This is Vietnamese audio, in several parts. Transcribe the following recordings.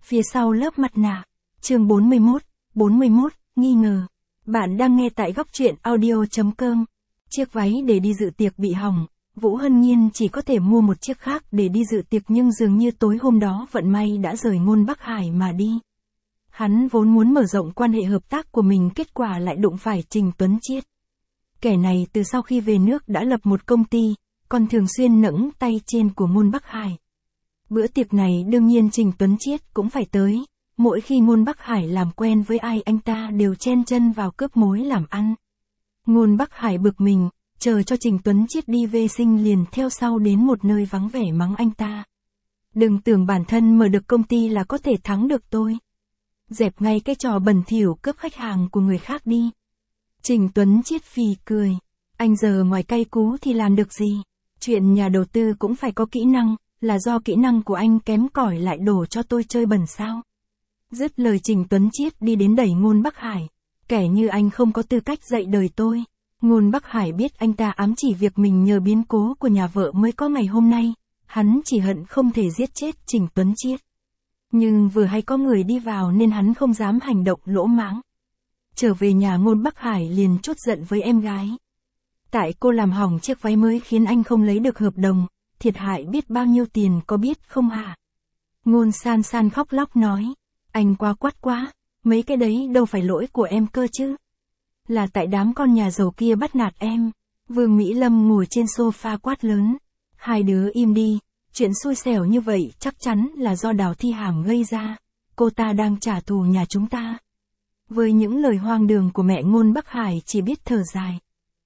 Phía sau lớp mặt nạ. Chương 41, nghi ngờ. Bạn đang nghe tại góc truyện audio.com. Chiếc váy để đi dự tiệc bị hỏng, Vũ Hân Nhiên chỉ có thể mua một chiếc khác để đi dự tiệc, nhưng dường như tối hôm đó vận may đã rời Ngôn Bắc Hải mà đi. Hắn vốn muốn mở rộng quan hệ hợp tác của mình, kết quả lại đụng phải Trình Tuấn Chiết. Kẻ này từ sau khi về nước đã lập một công ty, còn thường xuyên nẫng tay trên của Ngôn Bắc Hải. Bữa tiệc này đương nhiên Trình Tuấn Chiết cũng phải tới, mỗi khi Ngôn Bắc Hải làm quen với ai anh ta đều chen chân vào cướp mối làm ăn. Ngôn Bắc Hải bực mình, chờ cho Trình Tuấn Chiết đi vệ sinh liền theo sau đến một nơi vắng vẻ mắng anh ta. Đừng tưởng bản thân mở được công ty là có thể thắng được tôi. Dẹp ngay cái trò bẩn thỉu cướp khách hàng của người khác đi. Trình Tuấn Chiết phì cười. Anh giờ ngoài cay cú thì làm được gì? Chuyện nhà đầu tư cũng phải có kỹ năng, là do kỹ năng của anh kém cỏi lại đổ cho tôi chơi bẩn sao? Dứt lời Trình Tuấn Chiết đi đến đẩy Ngôn Bắc Hải. Kẻ như anh không có tư cách dạy đời tôi. Ngôn Bắc Hải biết anh ta ám chỉ việc mình nhờ biến cố của nhà vợ mới có ngày hôm nay. Hắn chỉ hận không thể giết chết Trình Tuấn Chiết. Nhưng vừa hay có người đi vào nên hắn không dám hành động lỗ mãng. Trở về nhà Ngôn Bắc Hải liền trút giận với em gái. Tại cô làm hỏng chiếc váy mới khiến anh không lấy được hợp đồng, thiệt hại biết bao nhiêu tiền có biết không hả? Ngôn San San khóc lóc nói, anh quá quát quá, mấy cái đấy đâu phải lỗi của em cơ chứ. Là tại đám con nhà giàu kia bắt nạt em. Vương Mỹ Lâm ngồi trên sofa quát lớn, hai đứa im đi, chuyện xui xẻo như vậy chắc chắn là do Đào Thi Hàm gây ra, cô ta đang trả thù nhà chúng ta. Với những lời hoang đường của mẹ, Ngôn Bắc Hải chỉ biết thở dài.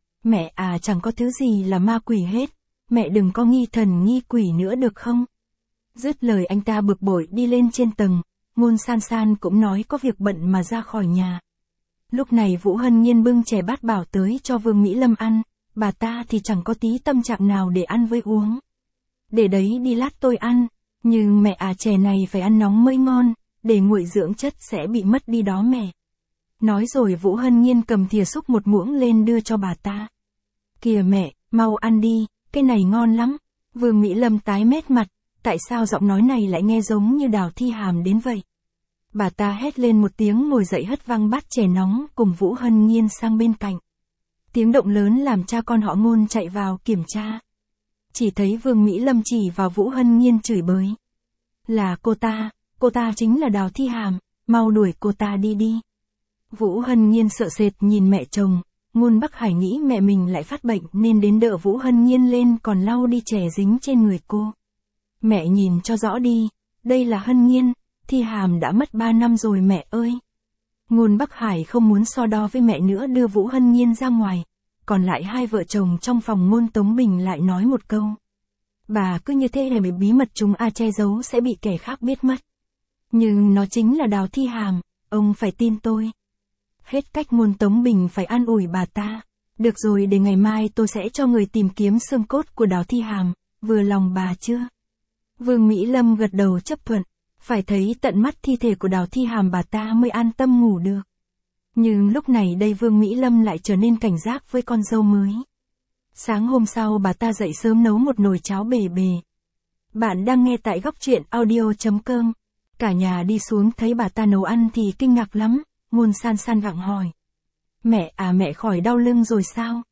Mẹ à, chẳng có thứ gì là ma quỷ hết, mẹ đừng có nghi thần nghi quỷ nữa được không? Dứt lời anh ta bực bội đi lên trên tầng, Ngôn San San cũng nói có việc bận mà ra khỏi nhà. Lúc này Vũ Hân Nhiên bưng chè bát bảo tới cho Vương Mỹ Lâm ăn, bà ta thì chẳng có tí tâm trạng nào để ăn với uống. Để đấy đi lát tôi ăn, nhưng mẹ à, chè này phải ăn nóng mới ngon, để nguội dưỡng chất sẽ bị mất đi đó mẹ. Nói rồi Vũ Hân Nhiên cầm thìa xúc một muỗng lên đưa cho bà ta. Kìa mẹ, mau ăn đi, cái này ngon lắm. Vương Mỹ Lâm tái mét mặt, tại sao giọng nói này lại nghe giống như Đào Thi Hàm đến vậy? Bà ta hét lên một tiếng ngồi dậy hất văng bát chè nóng cùng Vũ Hân Nhiên sang bên cạnh. Tiếng động lớn làm cha con họ Ngôn chạy vào kiểm tra. Chỉ thấy Vương Mỹ Lâm chỉ vào Vũ Hân Nhiên chửi bới. Là cô ta chính là Đào Thi Hàm, mau đuổi cô ta đi đi. Vũ Hân Nhiên sợ sệt nhìn mẹ chồng, Ngôn Bắc Hải nghĩ mẹ mình lại phát bệnh nên đến đỡ Vũ Hân Nhiên lên còn lau đi chè dính trên người cô. Mẹ nhìn cho rõ đi, đây là Hân Nhiên, Thi Hàm đã mất 3 năm rồi mẹ ơi. Ngôn Bắc Hải không muốn so đo với mẹ nữa, đưa Vũ Hân Nhiên ra ngoài. Còn lại hai vợ chồng trong phòng Ngôn Tống Bình lại nói một câu. Bà cứ như thế để bí mật chúng che giấu sẽ bị kẻ khác biết mất. Nhưng nó chính là Đào Thi Hàm, ông phải tin tôi. Hết cách, Ngôn Tống Bình phải an ủi bà ta. Được rồi, để ngày mai tôi sẽ cho người tìm kiếm xương cốt của Đào Thi Hàm, vừa lòng bà chưa? Vương Mỹ Lâm gật đầu chấp thuận. Phải thấy tận mắt thi thể của Đào Thi Hàm bà ta mới an tâm ngủ được. Nhưng lúc này đây Vương Mỹ Lâm lại trở nên cảnh giác với con dâu mới. Sáng hôm sau bà ta dậy sớm nấu một nồi cháo bề bề. Bạn đang nghe tại góc truyện audio.com. Cả nhà đi xuống thấy bà ta nấu ăn thì kinh ngạc lắm. Ngôn San San gặng hỏi. Mẹ à, mẹ khỏi đau lưng rồi sao?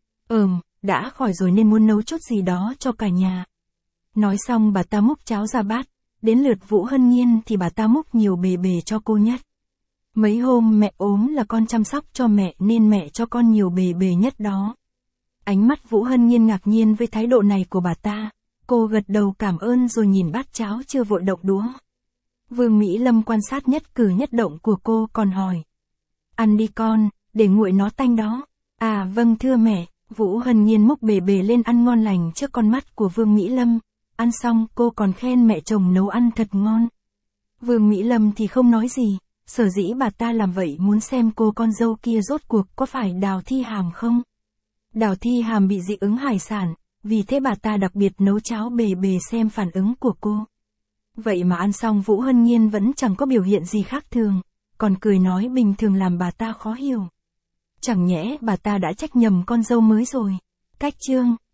Đã khỏi rồi nên muốn nấu chút gì đó cho cả nhà. Nói xong bà ta múc cháo ra bát. Đến lượt Vũ Hân Nhiên thì bà ta múc nhiều bề bề cho cô nhất. Mấy hôm mẹ ốm là con chăm sóc cho mẹ nên mẹ cho con nhiều bề bề nhất đó. Ánh mắt Vũ Hân Nhiên ngạc nhiên với thái độ này của bà ta. Cô gật đầu cảm ơn rồi nhìn bát cháo chưa vội động đũa. Vương Mỹ Lâm quan sát nhất cử nhất động của cô còn hỏi. Ăn đi con, để nguội nó tanh đó. À vâng thưa mẹ. Vũ Hân Nhiên múc bề bề lên ăn ngon lành trước con mắt của Vương Mỹ Lâm. Ăn xong cô còn khen mẹ chồng nấu ăn thật ngon. Vương Mỹ Lâm thì không nói gì, sở dĩ bà ta làm vậy muốn xem cô con dâu kia rốt cuộc có phải Đào Thi Hàm không. Đào Thi Hàm bị dị ứng hải sản, vì thế bà ta đặc biệt nấu cháo bề bề xem phản ứng của cô. Vậy mà ăn xong Vũ Hân Nhiên vẫn chẳng có biểu hiện gì khác thường, còn cười nói bình thường làm bà ta khó hiểu. Chẳng nhẽ bà ta đã trách nhầm con dâu mới rồi. Cách chương